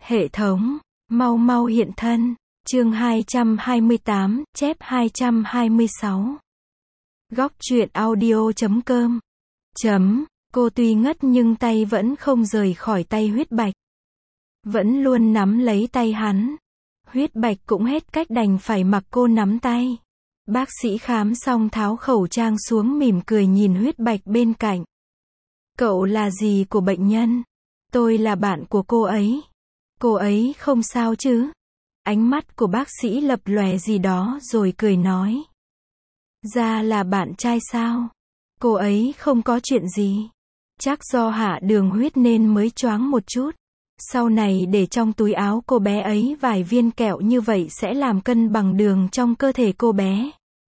Hệ thống, mau mau hiện thân. Chương 228, chép 226. Góc truyện audio.com. Cô tuy ngất nhưng tay vẫn không rời khỏi tay Huyết Bạch. Vẫn luôn nắm lấy tay hắn. Huyết Bạch cũng hết cách đành phải mặc cô nắm tay. Bác sĩ khám xong tháo khẩu trang xuống mỉm cười nhìn Huyết Bạch bên cạnh. Cậu là gì của bệnh nhân? Tôi là bạn của cô ấy. Cô ấy không sao chứ? Ánh mắt của bác sĩ lập lòe gì đó rồi cười nói. Ra là bạn trai sao? Cô ấy không có chuyện gì. Chắc do hạ đường huyết nên mới choáng một chút. Sau này để trong túi áo cô bé ấy vài viên kẹo như vậy sẽ làm cân bằng đường trong cơ thể cô bé.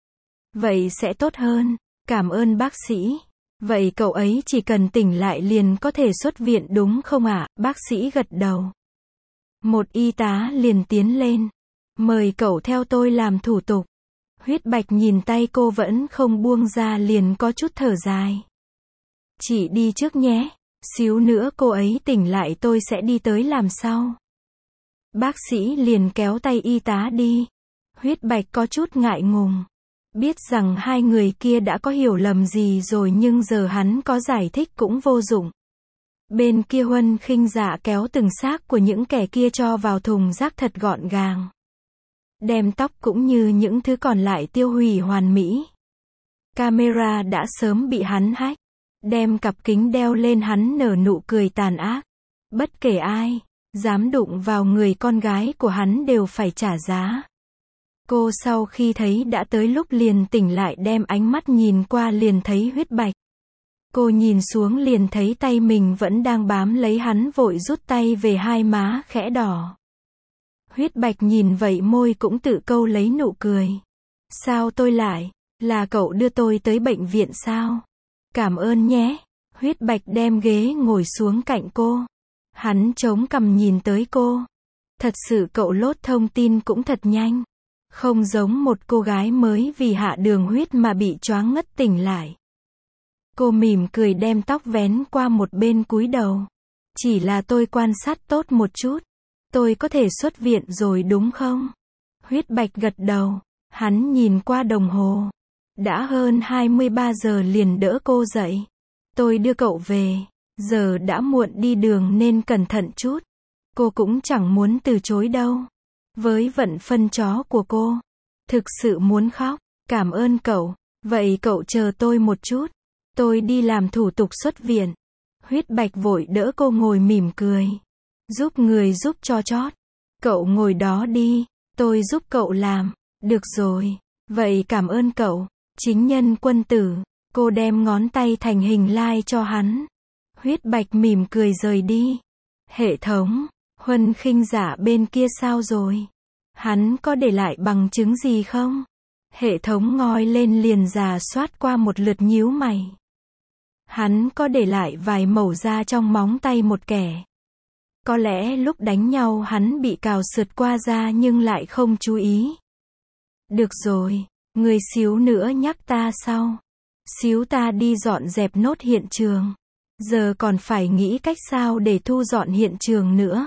Vậy sẽ tốt hơn. Cảm ơn bác sĩ. Vậy cậu ấy chỉ cần tỉnh lại liền có thể xuất viện đúng không ạ? Bác sĩ gật đầu. Một y tá liền tiến lên. Mời cậu theo tôi làm thủ tục. Huyết Bạch nhìn tay cô vẫn không buông ra liền có chút thở dài. Chị đi trước nhé. Xíu nữa cô ấy tỉnh lại tôi sẽ đi tới làm sau. Bác sĩ liền kéo tay y tá đi. Huyết Bạch có chút ngại ngùng. Biết rằng hai người kia đã có hiểu lầm gì rồi nhưng giờ hắn có giải thích cũng vô dụng. Bên kia Huân Khinh Dạ kéo từng xác của những kẻ kia cho vào thùng rác thật gọn gàng. Đem tóc cũng như những thứ còn lại tiêu hủy hoàn mỹ. Camera đã sớm bị hắn hack. Đem cặp kính đeo lên hắn nở nụ cười tàn ác. Bất kể ai dám đụng vào người con gái của hắn đều phải trả giá. Cô sau khi thấy đã tới lúc liền tỉnh lại đem ánh mắt nhìn qua liền thấy Huyết Bạch. Cô nhìn xuống liền thấy tay mình vẫn đang bám lấy hắn vội rút tay về hai má khẽ đỏ. Huyết Bạch nhìn vậy môi cũng tự câu lấy nụ cười. Sao tôi lại? Là cậu đưa tôi tới bệnh viện sao? Cảm ơn nhé. Huyết Bạch đem ghế ngồi xuống cạnh cô. Hắn chống cằm nhìn tới cô. Thật sự cậu lốt thông tin cũng thật nhanh. Không giống một cô gái mới vì hạ đường huyết mà bị choáng ngất tỉnh lại. Cô mỉm cười đem tóc vén qua một bên cúi đầu. Chỉ là tôi quan sát tốt một chút. Tôi có thể xuất viện rồi đúng không? Huyết Bạch gật đầu. Hắn nhìn qua đồng hồ. Đã hơn 23 giờ liền đỡ cô dậy. Tôi đưa cậu về. Giờ đã muộn đi đường nên cẩn thận chút. Cô cũng chẳng muốn từ chối đâu. Với vận phân chó của cô. Thực sự muốn khóc. Cảm ơn cậu. Vậy cậu chờ tôi một chút. Tôi đi làm thủ tục xuất viện. Huyết Bạch vội đỡ cô ngồi mỉm cười. Giúp người giúp cho chót. Cậu ngồi đó đi. Tôi giúp cậu làm. Được rồi. Vậy cảm ơn cậu. Chính nhân quân tử. Cô đem ngón tay thành hình lai cho hắn. Huyết Bạch mỉm cười rời đi. Hệ thống. Huân Khinh Dạ bên kia sao rồi? Hắn có để lại bằng chứng gì không? Hệ thống ngoi lên liền rà soát qua một lượt nhíu mày. Hắn có để lại vài mẩu da trong móng tay một kẻ. Có lẽ lúc đánh nhau hắn bị cào sượt qua da nhưng lại không chú ý. Được rồi, người xíu nữa nhắc ta sau. Xíu ta đi dọn dẹp nốt hiện trường. Giờ còn phải nghĩ cách sao để thu dọn hiện trường nữa.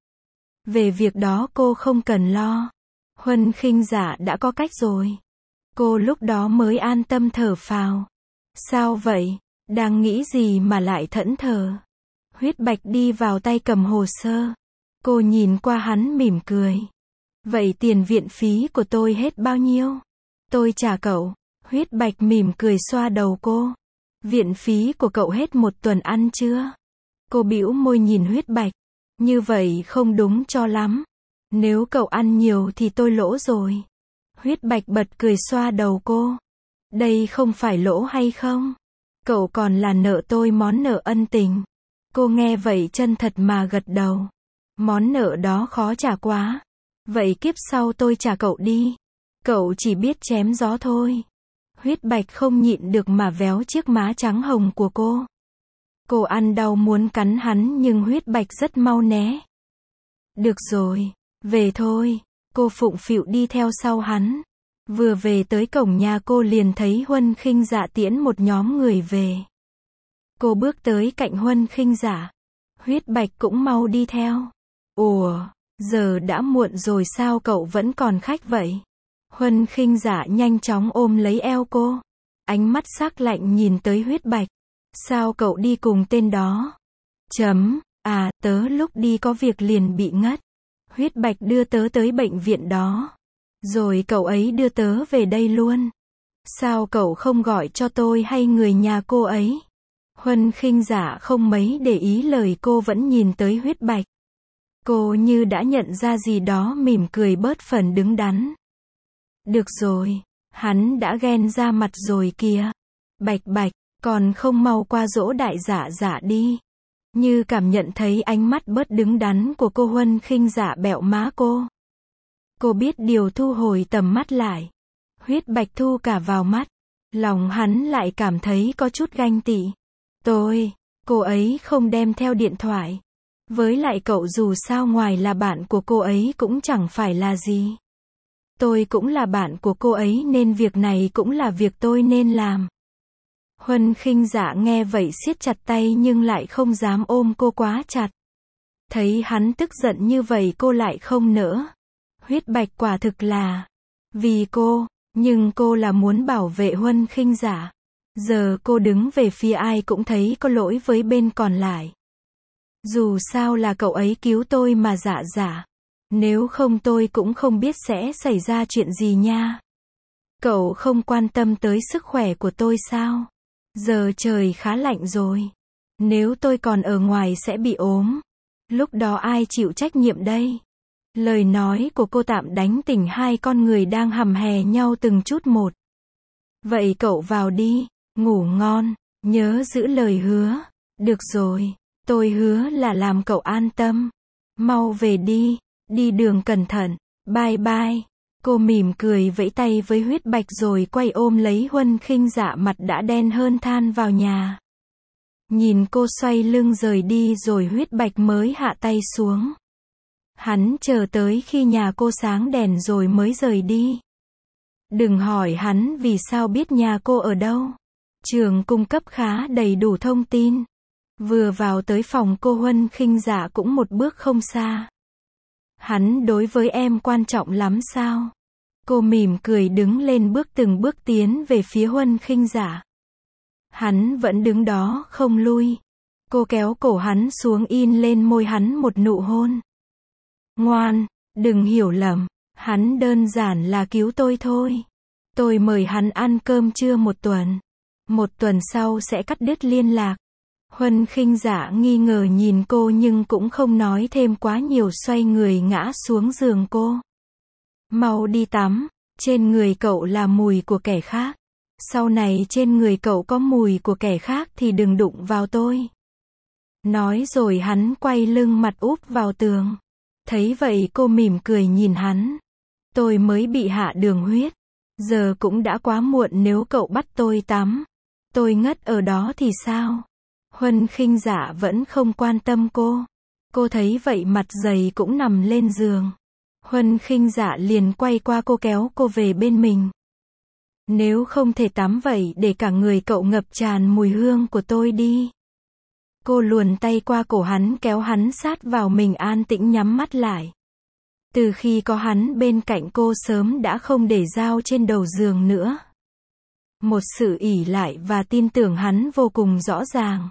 Về việc đó cô không cần lo. Huân Khinh Dạ đã có cách rồi. Cô lúc đó mới an tâm thở phào. Sao vậy? Đang nghĩ gì mà lại thẫn thờ? Huyết Bạch đi vào tay cầm hồ sơ. Cô nhìn qua hắn mỉm cười. Vậy tiền viện phí của tôi hết bao nhiêu? Tôi trả cậu. Huyết Bạch mỉm cười xoa đầu cô. Viện phí của cậu hết một tuần ăn chưa? Cô bĩu môi nhìn Huyết Bạch. Như vậy không đúng cho lắm. Nếu cậu ăn nhiều thì tôi lỗ rồi. Huyết Bạch bật cười xoa đầu cô. Đây không phải lỗ hay không? Cậu còn là nợ tôi món nợ ân tình. Cô nghe vậy chân thật mà gật đầu. Món nợ đó khó trả quá. Vậy kiếp sau tôi trả cậu đi. Cậu chỉ biết chém gió thôi. Huyết Bạch không nhịn được mà véo chiếc má trắng hồng của cô. Cô ăn đau muốn cắn hắn nhưng Huyết Bạch rất mau né. Được rồi, về thôi. Cô phụng phịu đi theo sau hắn. Vừa về tới cổng nhà cô liền thấy Huân Khinh Dạ tiễn một nhóm người về. Cô bước tới cạnh Huân Khinh Dạ. Huyết Bạch cũng mau đi theo. Ủa, giờ đã muộn rồi sao cậu vẫn còn khách vậy? Huân Khinh Dạ nhanh chóng ôm lấy eo cô. Ánh mắt sắc lạnh nhìn tới Huyết Bạch. Sao cậu đi cùng tên đó? Tớ lúc đi có việc liền bị ngất. Huyết Bạch đưa tớ tới bệnh viện đó. Rồi cậu ấy đưa tớ về đây luôn. Sao cậu không gọi cho tôi hay người nhà cô ấy? Huân Khinh Dạ không mấy để ý lời cô vẫn nhìn tới Huyết Bạch. Cô như đã nhận ra gì đó mỉm cười bớt phần đứng đắn. Được rồi, hắn đã ghen ra mặt rồi kìa. Bạch, còn không mau qua dỗ đại dạ dạ đi. Như cảm nhận thấy ánh mắt bớt đứng đắn của cô, Huân Khinh Dạ bẹo má cô. Cô biết điều thu hồi tầm mắt lại. Huyết Bạch thu cả vào mắt. Lòng hắn lại cảm thấy có chút ganh tị. Cô ấy không đem theo điện thoại. Với lại cậu dù sao ngoài là bạn của cô ấy cũng chẳng phải là gì. Tôi cũng là bạn của cô ấy nên việc này cũng là việc tôi nên làm. Huân Khinh Dạ nghe vậy siết chặt tay nhưng lại không dám ôm cô quá chặt. Thấy hắn tức giận như vậy cô lại không nỡ. Huyết Bạch quả thực là vì cô, nhưng cô là muốn bảo vệ Huân Khinh Dạ. Giờ cô đứng về phía ai cũng thấy có lỗi với bên còn lại. Dù sao là cậu ấy cứu tôi mà dạ dạ. Nếu không tôi cũng không biết sẽ xảy ra chuyện gì nha. Cậu không quan tâm tới sức khỏe của tôi sao? Giờ trời khá lạnh rồi. Nếu tôi còn ở ngoài sẽ bị ốm. Lúc đó ai chịu trách nhiệm đây? Lời nói của cô tạm đánh tỉnh hai con người đang hầm hè nhau từng chút một. Vậy cậu vào đi, ngủ ngon, nhớ giữ lời hứa. Được rồi, tôi hứa là làm cậu an tâm. Mau về đi, đi đường cẩn thận, bye bye. Cô mỉm cười vẫy tay với Huyết Bạch rồi quay ôm lấy Huân Khinh Dạ mặt đã đen hơn than vào nhà. Nhìn cô xoay lưng rời đi rồi Huyết Bạch mới hạ tay xuống. Hắn chờ tới khi nhà cô sáng đèn rồi mới rời đi. Đừng hỏi hắn vì sao biết nhà cô ở đâu. Trường cung cấp khá đầy đủ thông tin. Vừa vào tới phòng cô, Huân Khinh Dạ cũng một bước không xa. Hắn đối với em quan trọng lắm sao? Cô mỉm cười đứng lên từng bước tiến về phía Huân Khinh Dạ. Hắn vẫn đứng đó không lui. Cô kéo cổ hắn xuống in lên môi hắn một nụ hôn. Ngoan, đừng hiểu lầm, hắn đơn giản là cứu tôi thôi. Tôi mời hắn ăn cơm trưa một tuần. Một tuần sau sẽ cắt đứt liên lạc. Huân Khinh Dạ nghi ngờ nhìn cô nhưng cũng không nói thêm quá nhiều, xoay người ngã xuống giường cô. Mau đi tắm, trên người cậu là mùi của kẻ khác. Sau này trên người cậu có mùi của kẻ khác thì đừng đụng vào tôi. Nói rồi hắn quay lưng mặt úp vào tường. Thấy vậy cô mỉm cười nhìn hắn. Tôi mới bị hạ đường huyết. Giờ cũng đã quá muộn, nếu cậu bắt tôi tắm, tôi ngất ở đó thì sao? Huân Khinh Dạ vẫn không quan tâm cô. Cô thấy vậy mặt dày cũng nằm lên giường. Huân Khinh Dạ liền quay qua cô kéo cô về bên mình. Nếu không thể tắm vậy để cả người cậu ngập tràn mùi hương của tôi đi. Cô luồn tay qua cổ hắn kéo hắn sát vào mình, an tĩnh nhắm mắt lại. Từ khi có hắn bên cạnh cô sớm đã không để dao trên đầu giường nữa. Một sự ỷ lại và tin tưởng hắn vô cùng rõ ràng.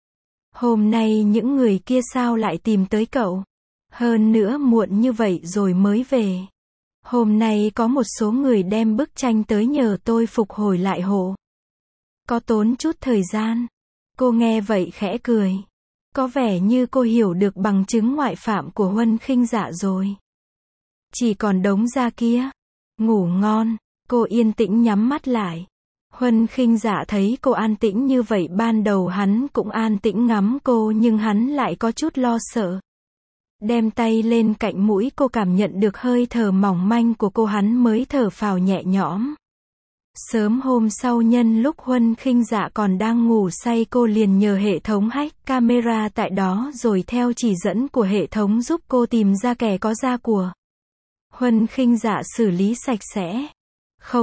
Hôm nay những người kia sao lại tìm tới cậu? Hơn nữa muộn như vậy rồi mới về. Hôm nay có một số người đem bức tranh tới nhờ tôi phục hồi lại hộ. Có tốn chút thời gian. Cô nghe vậy khẽ cười. Có vẻ như cô hiểu được bằng chứng ngoại phạm của Huân Khinh Dạ rồi. Chỉ còn đống da kia. Ngủ ngon. Cô yên tĩnh nhắm mắt lại. Huân Khinh Dạ thấy cô an tĩnh như vậy, ban đầu hắn cũng an tĩnh ngắm cô nhưng hắn lại có chút lo sợ. Đem tay lên cạnh mũi cô, cảm nhận được hơi thở mỏng manh của cô, hắn mới thở phào nhẹ nhõm. Sớm hôm sau, nhân lúc Huân Khinh Dạ còn đang ngủ say, cô liền nhờ hệ thống hack camera tại đó rồi theo chỉ dẫn của hệ thống giúp cô tìm ra kẻ có da của Huân Khinh Dạ, xử lý sạch sẽ.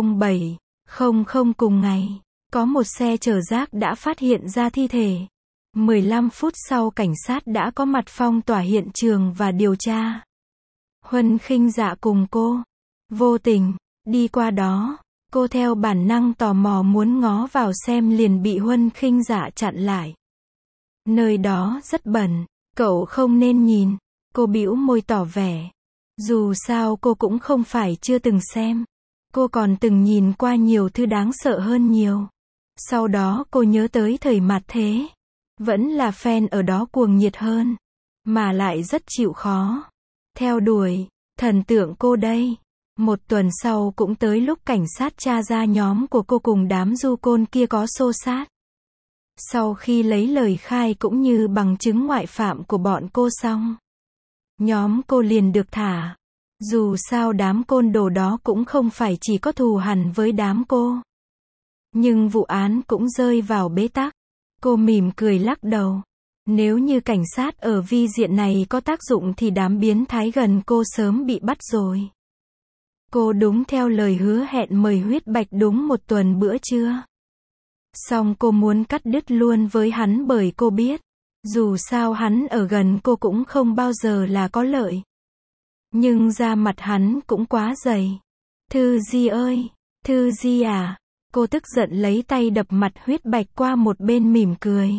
07:00 cùng ngày, có một xe chở rác đã phát hiện ra thi thể 15 phút sau cảnh sát đã có mặt phong tỏa hiện trường và điều tra. Huân Khinh Dạ cùng cô, vô tình, đi qua đó. Cô theo bản năng tò mò muốn ngó vào xem liền bị Huân Khinh Dạ chặn lại. Nơi đó rất bẩn, cậu không nên nhìn. Cô bĩu môi tỏ vẻ. Dù sao cô cũng không phải chưa từng xem. Cô còn từng nhìn qua nhiều thứ đáng sợ hơn nhiều. Sau đó cô nhớ tới thời mặt thế. Vẫn là fan ở đó cuồng nhiệt hơn. Mà lại rất chịu khó. Theo đuổi, thần tượng cô đây. Một tuần sau cũng tới lúc cảnh sát tra ra nhóm của cô cùng đám du côn kia có xô xát. Sau khi lấy lời khai cũng như bằng chứng ngoại phạm của bọn cô xong, nhóm cô liền được thả. Dù sao đám côn đồ đó cũng không phải chỉ có thù hằn với đám cô. Nhưng vụ án cũng rơi vào bế tắc. Cô mỉm cười lắc đầu. Nếu như cảnh sát ở vi diện này có tác dụng thì đám biến thái gần cô sớm bị bắt rồi. Cô đúng theo lời hứa hẹn mời Huyết Bạch đúng một tuần bữa trưa. Xong cô muốn cắt đứt luôn với hắn bởi cô biết, dù sao hắn ở gần cô cũng không bao giờ là có lợi. Nhưng da mặt hắn cũng quá dày. Thư Di ơi, Thư Di à, cô tức giận lấy tay đập mặt Huyết Bạch qua một bên mỉm cười.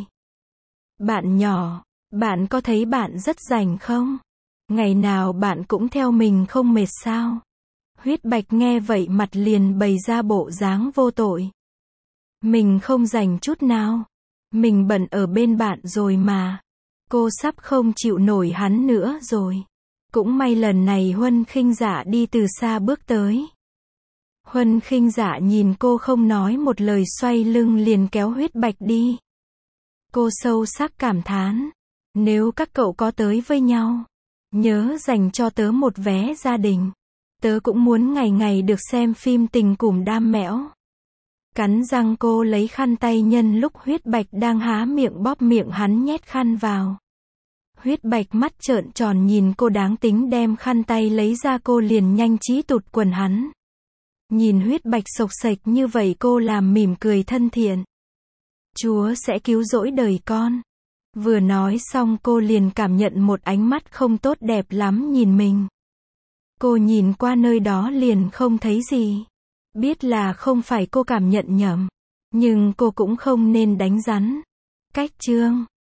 Bạn nhỏ, bạn có thấy bạn rất rảnh không? Ngày nào bạn cũng theo mình không mệt sao? Huyết Bạch nghe vậy mặt liền bày ra bộ dáng vô tội. Mình không rảnh chút nào. Mình bận ở bên bạn rồi mà. Cô sắp không chịu nổi hắn nữa rồi. Cũng may lần này Huân Khinh Dạ đi từ xa bước tới. Huân Khinh Dạ nhìn cô không nói một lời xoay lưng liền kéo Huyết Bạch đi. Cô sâu sắc cảm thán. Nếu các cậu có tới với nhau, nhớ dành cho tớ một vé gia đình. Tớ cũng muốn ngày ngày được xem phim tình cùm đam mẽo. Cắn răng cô lấy khăn tay nhân lúc Huyết Bạch đang há miệng bóp miệng hắn nhét khăn vào. Huyết Bạch mắt trợn tròn nhìn cô đáng tính đem khăn tay lấy ra cô liền nhanh trí tụt quần hắn. Nhìn Huyết Bạch sộc sạch như vậy cô làm mỉm cười thân thiện. Chúa sẽ cứu rỗi đời con. Vừa nói xong cô liền cảm nhận một ánh mắt không tốt đẹp lắm nhìn mình. Cô nhìn qua nơi đó liền không thấy gì. Biết là không phải cô cảm nhận nhầm. Nhưng cô cũng không nên đánh rắn. Cách chương